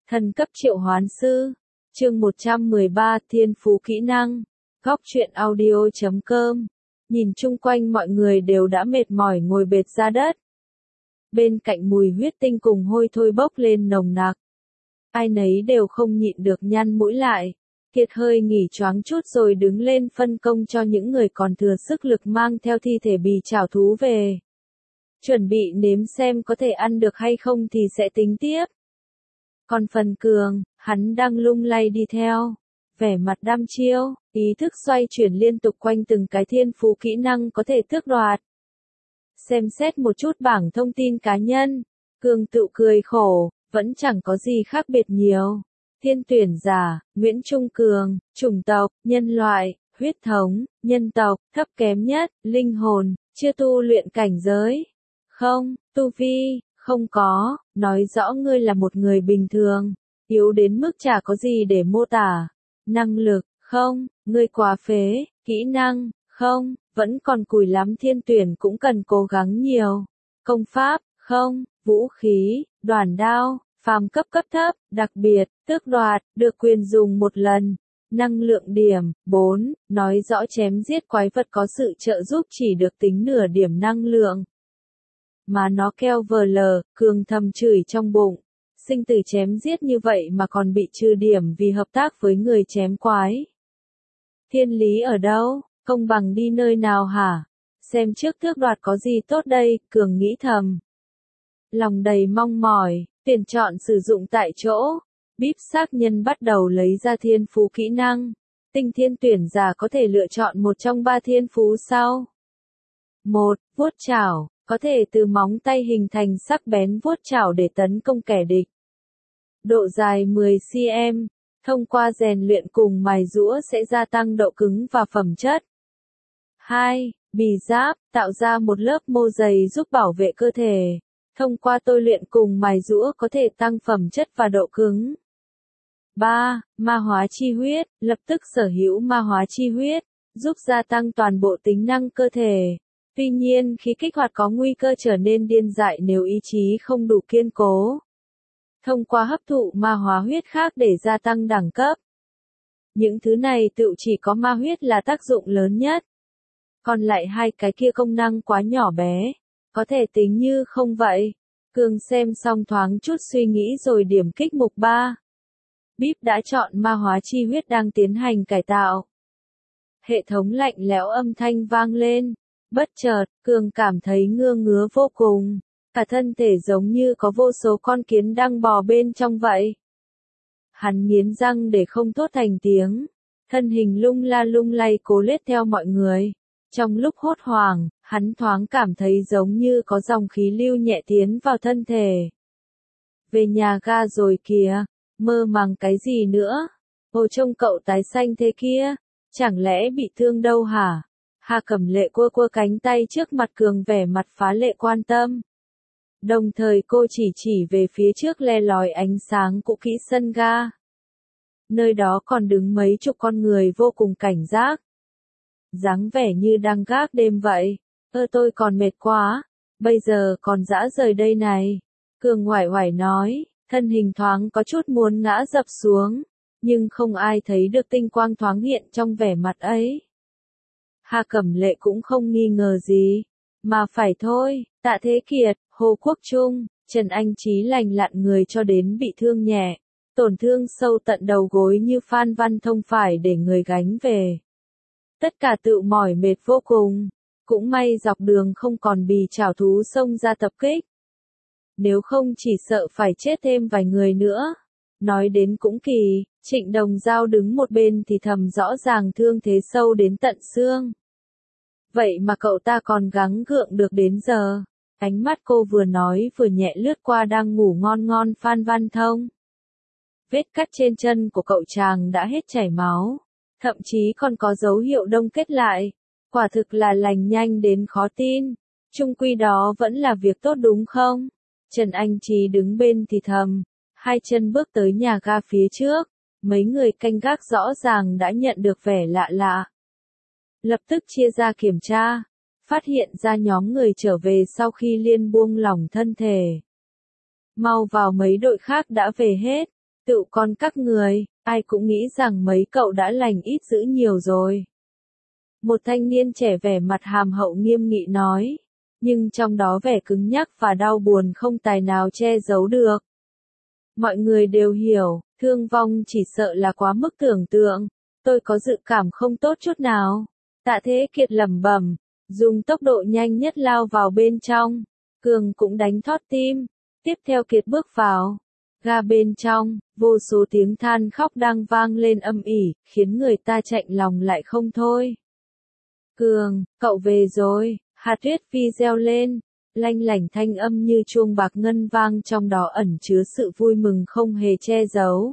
Thần cấp triệu hoán sư. Chương 113 Thiên phú kỹ năng. Góc truyện audio.com. Nhìn chung quanh mọi người đều đã mệt mỏi ngồi bệt ra đất. Bên cạnh mùi huyết tinh cùng hôi thối bốc lên nồng nặc. Ai nấy đều không nhịn được nhăn mũi lại. Kiệt hơi nghỉ choáng chút rồi đứng lên phân công cho những người còn thừa sức lực mang theo thi thể bì chảo thú về. Chuẩn bị nếm xem có thể ăn được hay không thì sẽ tính tiếp. Còn phần Cường, hắn đang lung lay đi theo. Vẻ mặt đăm chiêu, ý thức xoay chuyển liên tục quanh từng cái thiên phú kỹ năng có thể tước đoạt. Xem xét một chút bảng thông tin cá nhân, Cường tự cười khổ, vẫn chẳng có gì khác biệt nhiều. Thiên tuyển giả, Nguyễn Trung Cường, chủng tộc, nhân loại, huyết thống, nhân tộc, thấp kém nhất, linh hồn, chưa tu luyện cảnh giới. Không, tu vi, không có, nói rõ ngươi là một người bình thường, yếu đến mức chả có gì để mô tả. Năng lực, không, ngươi quá phế, kỹ năng, không, vẫn còn cùi lắm thiên tuyển cũng cần cố gắng nhiều. Công pháp, không, vũ khí, đoản đao, phàm cấp thấp, đặc biệt, tước đoạt, được quyền dùng một lần. Năng lượng điểm, 4, nói rõ chém giết quái vật có sự trợ giúp chỉ được tính nửa điểm năng lượng. Mà nó keo vờ lờ, Cường thầm chửi trong bụng. Sinh tử chém giết như vậy mà còn bị trừ điểm vì hợp tác với người chém quái. Thiên lý ở đâu, công bằng đi nơi nào hả? Xem trước tước đoạt có gì tốt đây, Cường nghĩ thầm. Lòng đầy mong mỏi, tuyển chọn sử dụng tại chỗ. Bíp xác nhân bắt đầu lấy ra thiên phú kỹ năng. Tinh thiên tuyển giả có thể lựa chọn một trong 3 thiên phú sau. 1. Vuốt chảo, có thể từ móng tay hình thành sắc bén vuốt chảo để tấn công kẻ địch. Độ dài 10 cm, thông qua rèn luyện cùng mài giũa sẽ gia tăng độ cứng và phẩm chất. 2. Bì giáp, tạo ra một lớp mô dày giúp bảo vệ cơ thể. Thông qua tôi luyện cùng mài giũa có thể tăng phẩm chất và độ cứng. 3. Ma hóa chi huyết, lập tức sở hữu ma hóa chi huyết, giúp gia tăng toàn bộ tính năng cơ thể. Tuy nhiên khi kích hoạt có nguy cơ trở nên điên dại nếu ý chí không đủ kiên cố. Thông qua hấp thụ ma hóa huyết khác để gia tăng đẳng cấp. Những thứ này tự chỉ có ma huyết là tác dụng lớn nhất. Còn lại hai cái kia công năng quá nhỏ bé. Có thể tính như không vậy. Cường xem xong thoáng chút suy nghĩ rồi điểm kích mục 3. Bíp đã chọn ma hóa chi huyết đang tiến hành cải tạo. Hệ thống lạnh lẽo âm thanh vang lên. Bất chợt, Cường cảm thấy ngứa vô cùng. Cả thân thể giống như có vô số con kiến đang bò bên trong vậy. Hắn nghiến răng để không thốt thành tiếng. Thân hình lung lay cố lết theo mọi người. Trong lúc hốt hoảng, hắn thoáng cảm thấy giống như có dòng khí lưu nhẹ tiến vào thân thể. Về nhà ga rồi kìa, mơ màng cái gì nữa? Ồ trông cậu tái xanh thế kia, chẳng lẽ bị thương đâu hả? Hà Cẩm Lệ cua cánh tay trước mặt Cường vẻ mặt phá lệ quan tâm. Đồng thời cô chỉ về phía trước le lói ánh sáng cũ kỹ sân ga. Nơi đó còn đứng mấy chục con người vô cùng cảnh giác. Dáng vẻ như đang gác đêm vậy. Tôi còn mệt quá, bây giờ còn dã rời đây này. Cường oải nói, thân hình thoáng có chút muốn ngã dập xuống, nhưng không ai thấy được tinh quang thoáng hiện trong vẻ mặt ấy. Hà Cẩm Lệ cũng không nghi ngờ gì, mà phải thôi, Tạ Thế Kiệt, Hồ Quốc Trung, Trần Anh Chí lành lặn người cho đến bị thương nhẹ, tổn thương sâu tận đầu gối như Phan Văn Thông phải để người gánh về. Tất cả tự mỏi mệt vô cùng, cũng may dọc đường không còn bì chảo thú xông ra tập kích. Nếu không chỉ sợ phải chết thêm vài người nữa. Nói đến cũng kỳ, Trịnh Đồng Giao đứng một bên thì thầm rõ ràng thương thế sâu đến tận xương. Vậy mà cậu ta còn gắng gượng được đến giờ. Ánh mắt cô vừa nói vừa nhẹ lướt qua đang ngủ ngon Phan Văn Thông. Vết cắt trên chân của cậu chàng đã hết chảy máu. Thậm chí còn có dấu hiệu đông kết lại. Quả thực là lành nhanh đến khó tin. Chung quy đó vẫn là việc tốt đúng không? Trần Anh Chí đứng bên thì thầm. Hai chân bước tới nhà ga phía trước. Mấy người canh gác rõ ràng đã nhận được vẻ lạ lạ. Lập tức chia ra kiểm tra. Phát hiện ra nhóm người trở về sau khi liên buông lỏng thân thể. Mau vào mấy đội khác đã về hết. Tựu con các người, ai cũng nghĩ rằng mấy cậu đã lành ít dữ nhiều rồi. Một thanh niên trẻ vẻ mặt hàm hậu nghiêm nghị nói, nhưng trong đó vẻ cứng nhắc và đau buồn không tài nào che giấu được. Mọi người đều hiểu, thương vong chỉ sợ là quá mức tưởng tượng, tôi có dự cảm không tốt chút nào. Tạ Thế Kiệt lẩm bẩm, dùng tốc độ nhanh nhất lao vào bên trong. Cường cũng đánh thót tim. Tiếp theo Kiệt bước vào. Ga bên trong, vô số tiếng than khóc đang vang lên âm ỉ, khiến người ta chạnh lòng lại không thôi. Cường, cậu về rồi, Hà Tuyết Phi reo lên. Lanh lảnh thanh âm như chuông bạc ngân vang trong đó ẩn chứa sự vui mừng không hề che giấu.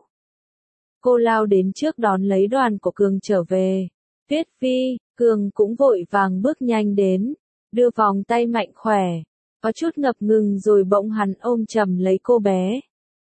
Cô lao đến trước đón lấy đoàn của Cường trở về. Tuyết Phi, Cường cũng vội vàng bước nhanh đến, đưa vòng tay mạnh khỏe, có chút ngập ngừng rồi bỗng hắn ôm chầm lấy cô bé.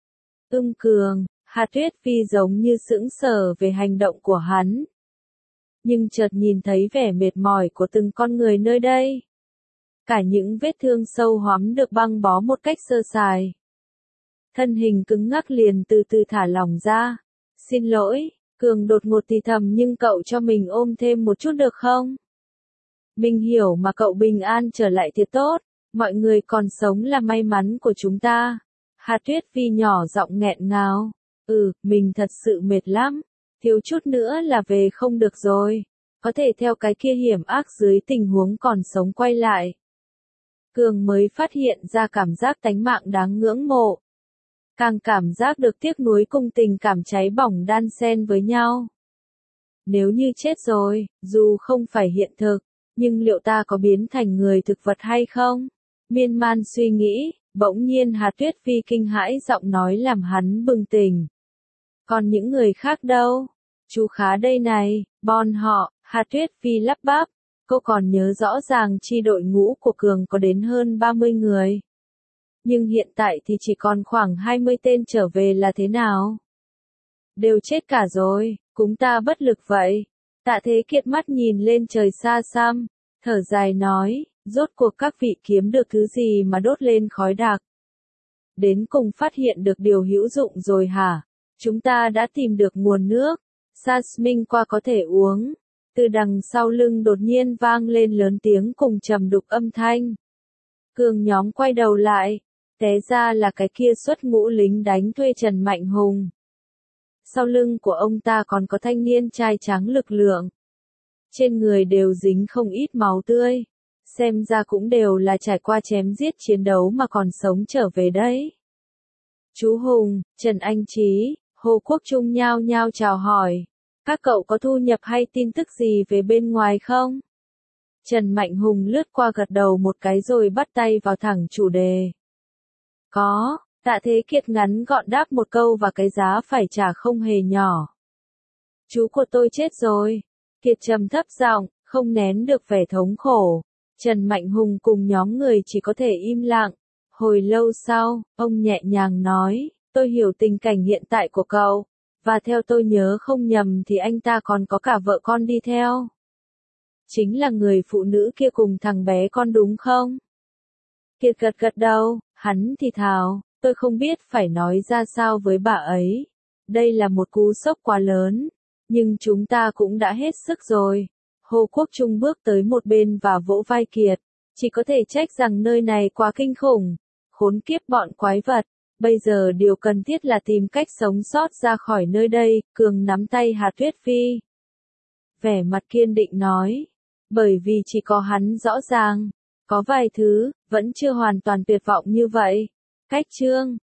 Cường, Hà Tuyết Phi giống như sững sờ về hành động của hắn. Nhưng chợt nhìn thấy vẻ mệt mỏi của từng con người nơi đây. Cả những vết thương sâu hoắm được băng bó một cách sơ sài. Thân hình cứng ngắc liền từ từ thả lỏng ra. Xin lỗi, Cường đột ngột thì thầm nhưng cậu cho mình ôm thêm một chút được không? Mình hiểu mà cậu bình an trở lại thì tốt, mọi người còn sống là may mắn của chúng ta. Hà Tuyết Phi nhỏ giọng nghẹn ngào. Mình thật sự mệt lắm, thiếu chút nữa là về không được rồi. Có thể theo cái kia hiểm ác dưới tình huống còn sống quay lại. Cường mới phát hiện ra cảm giác tánh mạng đáng ngưỡng mộ. Càng cảm giác được tiếc nuối cùng tình cảm cháy bỏng đan xen với nhau. Nếu như chết rồi, dù không phải hiện thực, nhưng liệu ta có biến thành người thực vật hay không? Miên man suy nghĩ, bỗng nhiên Hà Tuyết Phi kinh hãi giọng nói làm hắn bừng tỉnh. Còn những người khác đâu? Chú Khá đây này, bọn họ, Hà Tuyết Phi lắp bắp. Cô còn nhớ rõ ràng chi đội ngũ của Cường có đến hơn 30 người. Nhưng hiện tại thì chỉ còn khoảng 20 tên trở về là thế nào? Đều chết cả rồi, chúng ta bất lực vậy. Tạ Thế Kiệt mắt nhìn lên trời xa xăm, thở dài nói, rốt cuộc các vị kiếm được thứ gì mà đốt lên khói đặc. Đến cùng phát hiện được điều hữu dụng rồi hả? Chúng ta đã tìm được nguồn nước, Jasmine qua có thể uống. Từ đằng sau lưng đột nhiên vang lên lớn tiếng cùng trầm đục âm thanh. Cường nhóm quay đầu lại, té ra là cái kia xuất ngũ lính đánh thuê Trần Mạnh Hùng. Sau lưng của ông ta còn có thanh niên trai trắng lực lượng. Trên người đều dính không ít máu tươi. Xem ra cũng đều là trải qua chém giết chiến đấu mà còn sống trở về đấy. Chú Hùng, Trần Anh Trí, Hồ Quốc Trung nhao nhao chào hỏi. Các cậu có thu nhập hay tin tức gì về bên ngoài không? Trần Mạnh Hùng lướt qua gật đầu một cái rồi bắt tay vào thẳng chủ đề. Có, Tạ Thế Kiệt ngắn gọn đáp một câu và cái giá phải trả không hề nhỏ. Chú của tôi chết rồi. Kiệt trầm thấp giọng, không nén được vẻ thống khổ. Trần Mạnh Hùng cùng nhóm người chỉ có thể im lặng. Hồi lâu sau, ông nhẹ nhàng nói, tôi hiểu tình cảnh hiện tại của cậu. Và theo tôi nhớ không nhầm thì anh ta còn có cả vợ con đi theo. Chính là người phụ nữ kia cùng thằng bé con đúng không? Kiệt gật gật đầu, hắn thì thào, tôi không biết phải nói ra sao với bà ấy. Đây là một cú sốc quá lớn, nhưng chúng ta cũng đã hết sức rồi. Hồ Quốc Trung bước tới một bên và vỗ vai Kiệt, chỉ có thể trách rằng nơi này quá kinh khủng, khốn kiếp bọn quái vật. Bây giờ điều cần thiết là tìm cách sống sót ra khỏi nơi đây, Cường nắm tay Hà Tuyết Phi. Vẻ mặt kiên định nói, bởi vì chỉ có hắn rõ ràng, có vài thứ, vẫn chưa hoàn toàn tuyệt vọng như vậy. Cách chương